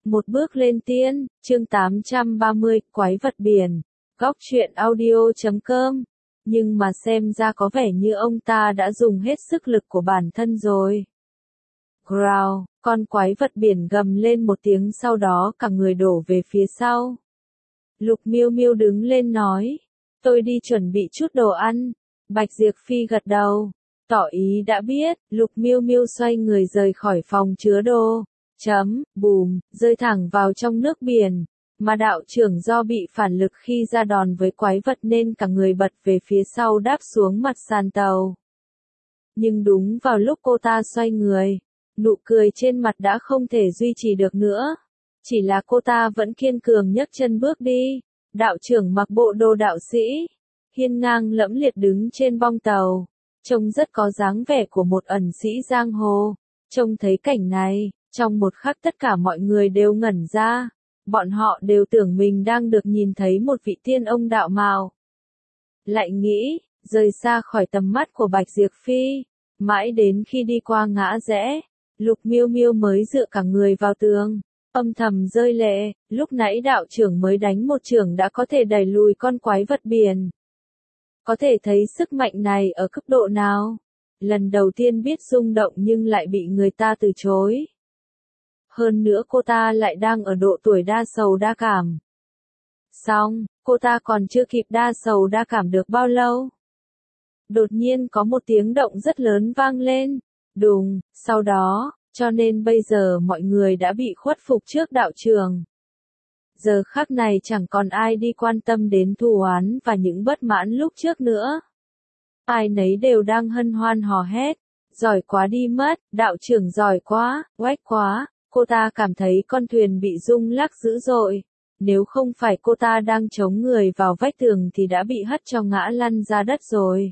Một bước lên tiên, chương 830, quái vật biển. Góc truyện audio.com. Nhưng mà xem ra có vẻ như ông ta đã dùng hết sức lực của bản thân rồi. Growl, con quái vật biển gầm lên một tiếng, sau đó cả người đổ về phía sau. Lục Miêu Miêu đứng lên nói, tôi đi chuẩn bị chút đồ ăn. Bạch Diệp Phi gật đầu, tỏ ý đã biết. Lục Miêu Miêu xoay người rời khỏi phòng chứa đồ. Bùm, rơi thẳng vào trong nước biển. Mà đạo trưởng do bị phản lực khi ra đòn với quái vật nên cả người bật về phía sau, đáp xuống mặt sàn tàu. Nhưng đúng vào lúc cô ta xoay người, nụ cười trên mặt đã không thể duy trì được nữa. Chỉ là cô ta vẫn kiên cường nhấc chân bước đi. Đạo trưởng mặc bộ đồ đạo sĩ, hiên ngang lẫm liệt đứng trên bong tàu, trông rất có dáng vẻ của một ẩn sĩ giang hồ. Trông thấy cảnh này, trong một khắc tất cả mọi người đều ngẩn ra. Bọn họ đều tưởng mình đang được nhìn thấy một vị tiên ông đạo mạo. Lại nghĩ, rời xa khỏi tầm mắt của Bạch Diệp Phi, mãi đến khi đi qua ngã rẽ, Lục Miêu Miêu mới dựa cả người vào tường, âm thầm rơi lệ. Lúc nãy đạo trưởng mới đánh một chưởng đã có thể đẩy lùi con quái vật biển. Có thể thấy sức mạnh này ở cấp độ nào. Lần đầu tiên biết rung động nhưng lại bị người ta từ chối. Hơn nữa cô ta lại đang ở độ tuổi đa sầu đa cảm. Xong, cô ta còn chưa kịp đa sầu đa cảm được bao lâu. Đột nhiên có một tiếng động rất lớn vang lên. Đùng, sau đó, cho nên bây giờ mọi người đã bị khuất phục trước đạo trường. Giờ khắc này chẳng còn ai đi quan tâm đến thù oán và những bất mãn lúc trước nữa. Ai nấy đều đang hân hoan hò hét. Giỏi quá đi mất, đạo trưởng giỏi quá, oách quá. Cô ta cảm thấy con thuyền bị rung lắc dữ dội. Nếu không phải cô ta đang chống người vào vách tường thì đã bị hất cho ngã lăn ra đất rồi.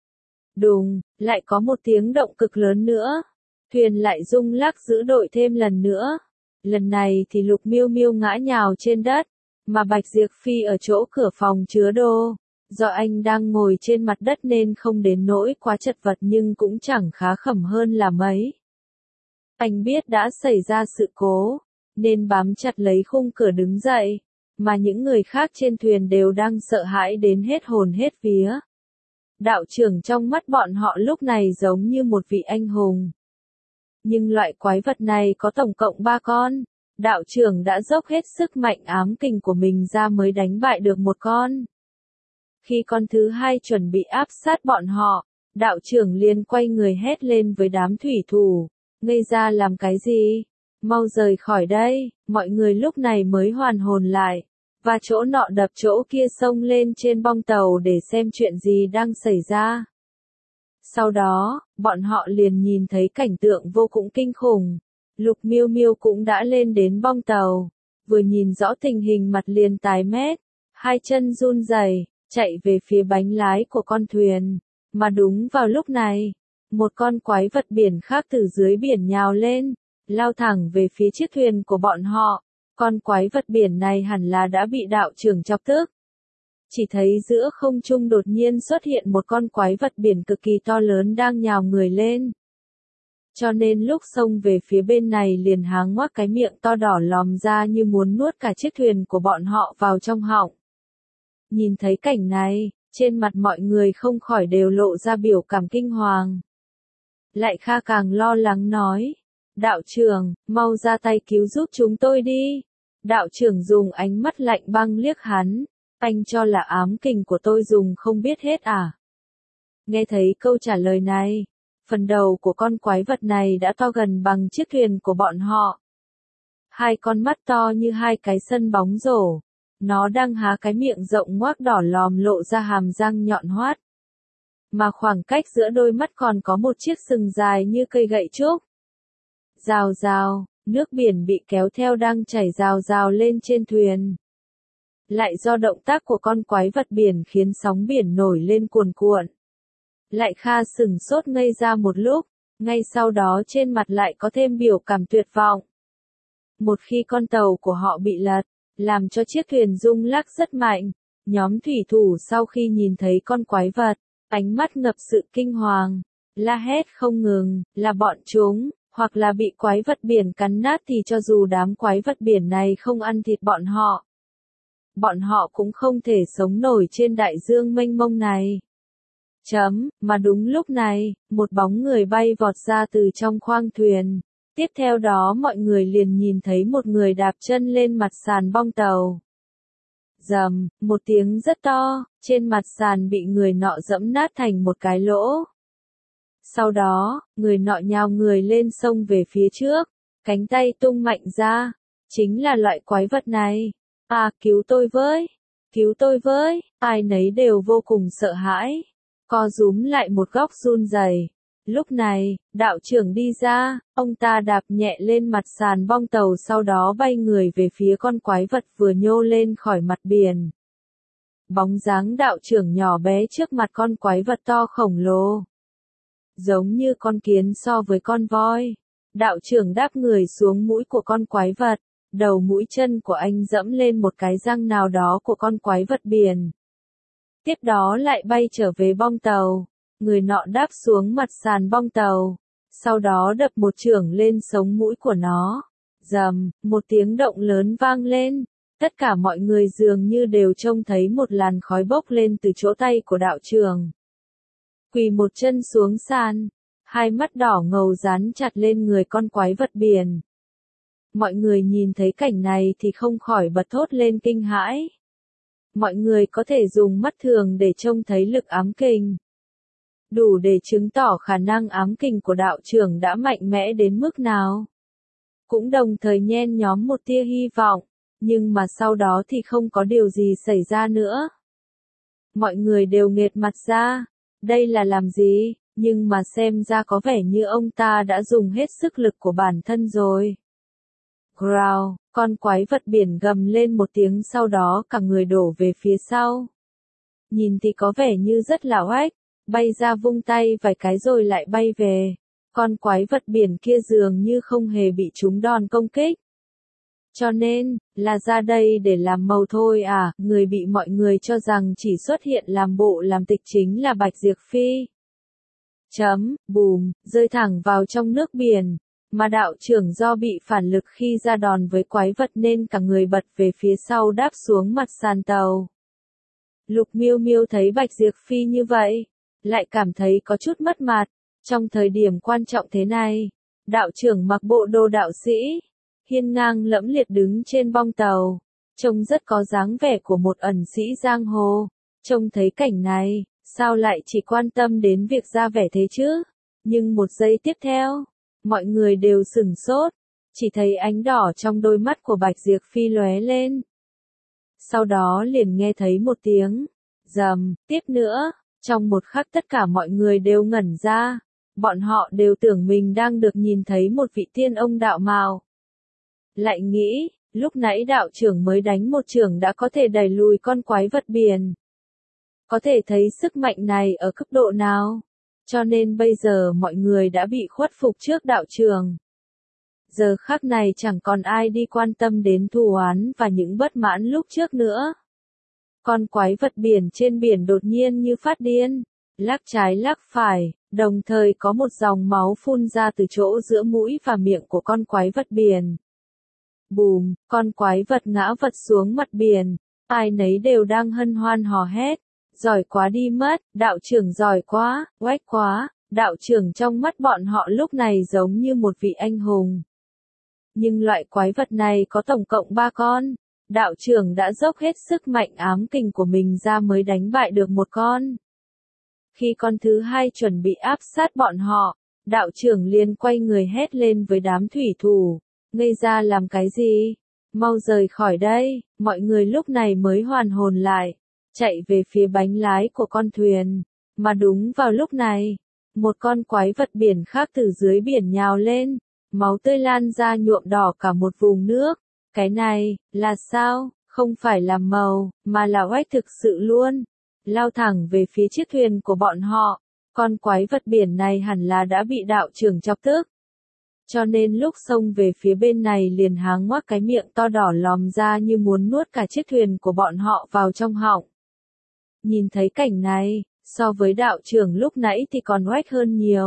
Đùng, lại có một tiếng động cực lớn nữa. Thuyền lại rung lắc dữ dội thêm lần nữa. Lần này thì Lục Miêu Miêu ngã nhào trên đất, mà Bạch Diệp Phi ở chỗ cửa phòng chứa đồ. Do anh đang ngồi trên mặt đất nên không đến nỗi quá chật vật nhưng cũng chẳng khá khẩm hơn là mấy. Anh biết đã xảy ra sự cố, nên bám chặt lấy khung cửa đứng dậy, mà những người khác trên thuyền đều đang sợ hãi đến hết hồn hết vía. Đạo trưởng trong mắt bọn họ lúc này giống như một vị anh hùng. Nhưng loại quái vật này có tổng cộng 3 con, đạo trưởng đã dốc hết sức mạnh ám kình của mình ra mới đánh bại được một con. Khi con thứ hai chuẩn bị áp sát bọn họ, đạo trưởng liền quay người hét lên với đám thủy thủ. Ngây ra làm cái gì? Mau rời khỏi đây. Mọi người lúc này mới hoàn hồn lại, và chỗ nọ đập chỗ kia xông lên trên bong tàu để xem chuyện gì đang xảy ra. Sau đó, bọn họ liền nhìn thấy cảnh tượng vô cùng kinh khủng. Lục Miêu Miêu cũng đã lên đến bong tàu, vừa nhìn rõ tình hình mặt liền tái mét, hai chân run rẩy, chạy về phía bánh lái của con thuyền. Mà đúng vào lúc này, một con quái vật biển khác từ dưới biển nhào lên, lao thẳng về phía chiếc thuyền của bọn họ. Con quái vật biển này hẳn là đã bị đạo trưởng chọc tức. Chỉ thấy giữa không trung đột nhiên xuất hiện một con quái vật biển cực kỳ to lớn đang nhào người lên. Cho nên lúc xông về phía bên này liền há ngoác cái miệng to đỏ lòm ra như muốn nuốt cả chiếc thuyền của bọn họ vào trong họng. Nhìn thấy cảnh này, trên mặt mọi người không khỏi đều lộ ra biểu cảm kinh hoàng. Lại Kha càng lo lắng nói, đạo trưởng, mau ra tay cứu giúp chúng tôi đi. Đạo trưởng dùng ánh mắt lạnh băng liếc hắn, anh cho là ám kình của tôi dùng không biết hết à? Nghe thấy câu trả lời này, phần đầu của con quái vật này đã to gần bằng chiếc thuyền của bọn họ. Hai con mắt to như hai cái sân bóng rổ, nó đang há cái miệng rộng ngoác đỏ lòm lộ ra hàm răng nhọn hoắt. Mà khoảng cách giữa đôi mắt còn có một chiếc sừng dài như cây gậy trúc. Rào rào, nước biển bị kéo theo đang chảy rào rào lên trên thuyền. Lại do động tác của con quái vật biển khiến sóng biển nổi lên cuồn cuộn. Lại Kha sửng sốt ngây ra một lúc, ngay sau đó trên mặt lại có thêm biểu cảm tuyệt vọng. Một khi con tàu của họ bị lật, làm cho chiếc thuyền rung lắc rất mạnh, nhóm thủy thủ sau khi nhìn thấy con quái vật, ánh mắt ngập sự kinh hoàng, la hét không ngừng, là bọn chúng, hoặc là bị quái vật biển cắn nát thì cho dù đám quái vật biển này không ăn thịt bọn họ cũng không thể sống nổi trên đại dương mênh mông này. Mà đúng lúc này, một bóng người bay vọt ra từ trong khoang thuyền. Tiếp theo đó mọi người liền nhìn thấy một người đạp chân lên mặt sàn bong tàu. Rầm, một tiếng rất to, trên mặt sàn bị người nọ dẫm nát thành một cái lỗ. Sau đó, người nọ nhào người lên sông về phía trước, cánh tay tung mạnh ra, chính là loại quái vật này. À, cứu tôi với, ai nấy đều vô cùng sợ hãi, co rúm lại một góc run rẩy. Lúc này, đạo trưởng đi ra, ông ta đạp nhẹ lên mặt sàn bong tàu sau đó bay người về phía con quái vật vừa nhô lên khỏi mặt biển. Bóng dáng đạo trưởng nhỏ bé trước mặt con quái vật to khổng lồ. Giống như con kiến so với con voi. Đạo trưởng đáp người xuống mũi của con quái vật, đầu mũi chân của anh dẫm lên một cái răng nào đó của con quái vật biển. Tiếp đó lại bay trở về bong tàu. Người nọ đáp xuống mặt sàn bong tàu, sau đó đập một chưởng lên sống mũi của nó. Rầm, một tiếng động lớn vang lên, tất cả mọi người dường như đều trông thấy một làn khói bốc lên từ chỗ tay của đạo trưởng. Quỳ một chân xuống sàn, hai mắt đỏ ngầu dán chặt lên người con quái vật biển. Mọi người nhìn thấy cảnh này thì không khỏi bật thốt lên kinh hãi. Mọi người có thể dùng mắt thường để trông thấy lực ám kình. Đủ để chứng tỏ khả năng ám kình của đạo trưởng đã mạnh mẽ đến mức nào. Cũng đồng thời nhen nhóm một tia hy vọng, nhưng mà sau đó thì không có điều gì xảy ra nữa. Mọi người đều nghệt mặt ra, đây là làm gì, nhưng mà xem ra có vẻ như ông ta đã dùng hết sức lực của bản thân rồi. Growl, con quái vật biển gầm lên một tiếng sau đó cả người đổ về phía sau. Nhìn thì có vẻ như rất là oách. Bay ra vung tay vài cái rồi lại bay về. Con quái vật biển kia dường như không hề bị trúng đòn công kích. Cho nên, là ra đây để làm màu thôi à, người bị mọi người cho rằng chỉ xuất hiện làm bộ làm tịch chính là Bạch Diệp Phi. Bùm, rơi thẳng vào trong nước biển. Mà đạo trưởng do bị phản lực khi ra đòn với quái vật nên cả người bật về phía sau đáp xuống mặt sàn tàu. Lục Miêu Miêu thấy Bạch Diệp Phi như vậy, lại cảm thấy có chút mất mặt. Trong thời điểm quan trọng thế này, đạo trưởng mặc bộ đồ đạo sĩ, hiên ngang lẫm liệt đứng trên bong tàu, trông rất có dáng vẻ của một ẩn sĩ giang hồ. Trông thấy cảnh này, sao lại chỉ quan tâm đến việc ra vẻ thế chứ? Nhưng một giây tiếp theo, mọi người đều sửng sốt, chỉ thấy ánh đỏ trong đôi mắt của Bạch Diệp Phi lóe lên. Sau đó liền nghe thấy một tiếng rầm, tiếp nữa. Trong một khắc tất cả mọi người đều ngẩn ra, bọn họ đều tưởng mình đang được nhìn thấy một vị tiên ông đạo mạo. Lại nghĩ, lúc nãy đạo trưởng mới đánh một chưởng đã có thể đẩy lùi con quái vật biển. Có thể thấy sức mạnh này ở cấp độ nào, cho nên bây giờ mọi người đã bị khuất phục trước đạo trưởng. Giờ khắc này chẳng còn ai đi quan tâm đến thù oán và những bất mãn lúc trước nữa. Con quái vật biển trên biển đột nhiên như phát điên, lắc trái lắc phải, đồng thời có một dòng máu phun ra từ chỗ giữa mũi và miệng của con quái vật biển. Bùm, con quái vật ngã vật xuống mặt biển, ai nấy đều đang hân hoan hò hét. Giỏi quá đi mất, đạo trưởng giỏi quá, oách quá, đạo trưởng trong mắt bọn họ lúc này giống như một vị anh hùng. Nhưng loại quái vật này có tổng cộng 3 con. Đạo trưởng đã dốc hết sức mạnh ám kình của mình ra mới đánh bại được một con. Khi con thứ hai chuẩn bị áp sát bọn họ, đạo trưởng liền quay người hét lên với đám thủy thủ. Ngây ra làm cái gì? Mau rời khỏi đây, mọi người lúc này mới hoàn hồn lại, chạy về phía bánh lái của con thuyền. Mà đúng vào lúc này, một con quái vật biển khác từ dưới biển nhào lên, máu tươi lan ra nhuộm đỏ cả một vùng nước. Cái này, là sao? Không phải là màu, mà là oách thực sự luôn. Lao thẳng về phía chiếc thuyền của bọn họ. Con quái vật biển này hẳn là đã bị đạo trưởng chọc tức. Cho nên lúc xông về phía bên này liền há ngoác cái miệng to đỏ lòm ra như muốn nuốt cả chiếc thuyền của bọn họ vào trong họng. Nhìn thấy cảnh này, so với đạo trưởng lúc nãy thì còn oách hơn nhiều.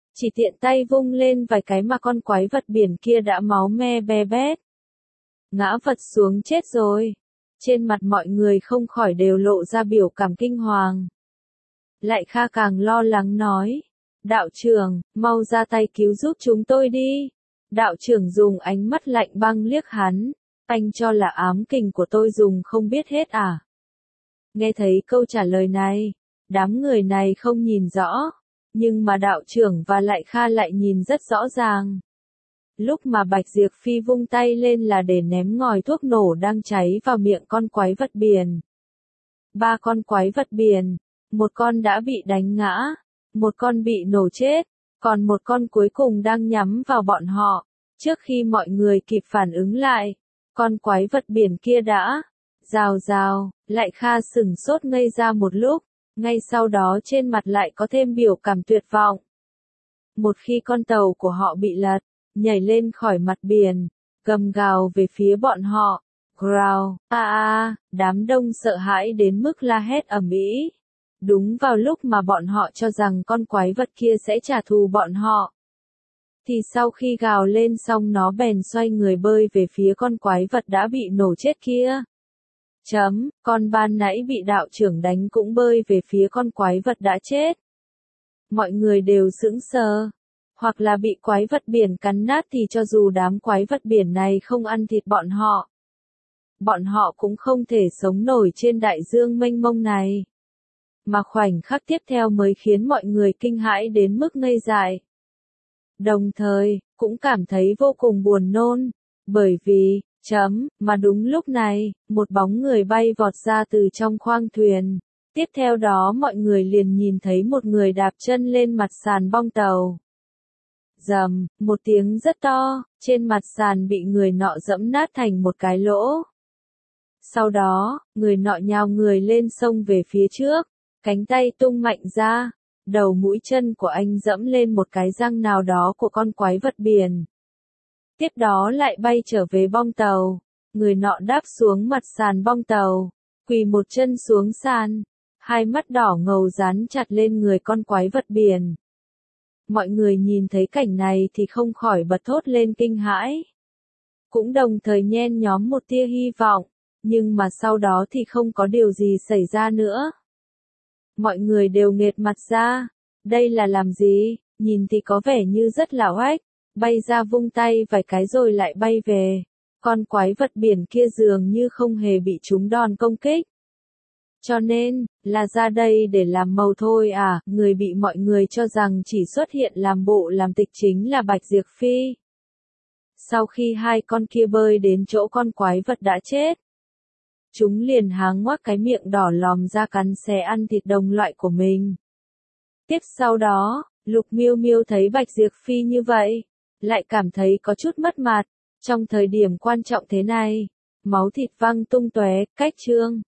chỉ tiện tay vung lên vài cái mà con quái vật biển kia đã máu me be bét. Ngã vật xuống chết rồi. Trên mặt mọi người không khỏi đều lộ ra biểu cảm kinh hoàng. Lại Kha càng lo lắng nói. Đạo trưởng, mau ra tay cứu giúp chúng tôi đi. Đạo trưởng dùng ánh mắt lạnh băng liếc hắn. Anh cho là ám kình của tôi dùng không biết hết à? Nghe thấy câu trả lời này, đám người này không nhìn rõ. Nhưng mà đạo trưởng và Lại Kha lại nhìn rất rõ ràng. Lúc mà Bạch Diệp Phi vung tay lên là để ném ngòi thuốc nổ đang cháy vào miệng con quái vật biển. 3 con quái vật biển, một con đã bị đánh ngã, một con bị nổ chết, còn một con cuối cùng đang nhắm vào bọn họ. Trước khi mọi người kịp phản ứng lại, con quái vật biển kia đã rào rào. Lại Kha sửng sốt ngây ra một lúc, ngay sau đó trên mặt lại có thêm biểu cảm tuyệt vọng. Một khi con tàu của họ bị lật, nhảy lên khỏi mặt biển, gầm gào về phía bọn họ. Growl, đám đông sợ hãi đến mức la hét ầm ĩ. Đúng vào lúc mà bọn họ cho rằng con quái vật kia sẽ trả thù bọn họ. Thì sau khi gào lên xong nó bèn xoay người bơi về phía con quái vật đã bị nổ chết kia. Con ban nãy bị đạo trưởng đánh cũng bơi về phía con quái vật đã chết. Mọi người đều sững sờ. Hoặc là bị quái vật biển cắn nát thì cho dù đám quái vật biển này không ăn thịt bọn họ cũng không thể sống nổi trên đại dương mênh mông này. Mà khoảnh khắc tiếp theo mới khiến mọi người kinh hãi đến mức ngây dại. Đồng thời, cũng cảm thấy vô cùng buồn nôn, bởi vì, mà đúng lúc này, một bóng người bay vọt ra từ trong khoang thuyền. Tiếp theo đó mọi người liền nhìn thấy một người đạp chân lên mặt sàn bong tàu. Rầm, một tiếng rất to, trên mặt sàn bị người nọ dẫm nát thành một cái lỗ. Sau đó, người nọ nhào người lên sông về phía trước, cánh tay tung mạnh ra, đầu mũi chân của anh dẫm lên một cái răng nào đó của con quái vật biển. Tiếp đó lại bay trở về bong tàu, người nọ đáp xuống mặt sàn bong tàu, quỳ một chân xuống sàn, hai mắt đỏ ngầu dán chặt lên người con quái vật biển. Mọi người nhìn thấy cảnh này thì không khỏi bật thốt lên kinh hãi. Cũng đồng thời nhen nhóm một tia hy vọng, nhưng mà sau đó thì không có điều gì xảy ra nữa. Mọi người đều nghệt mặt ra, đây là làm gì, nhìn thì có vẻ như rất là oách, bay ra vung tay vài cái rồi lại bay về. Con quái vật biển kia dường như không hề bị trúng đòn công kích. Cho nên, là ra đây để làm màu thôi à, người bị mọi người cho rằng chỉ xuất hiện làm bộ làm tịch chính là Bạch Diệp Phi. Sau khi hai con kia bơi đến chỗ con quái vật đã chết, chúng liền háng ngoác cái miệng đỏ lòm ra cắn xé ăn thịt đồng loại của mình. Tiếp sau đó, Lục Miêu Miêu thấy Bạch Diệp Phi như vậy, lại cảm thấy có chút mất mặt. Trong thời điểm quan trọng thế này, máu thịt văng tung tóe, cách chương.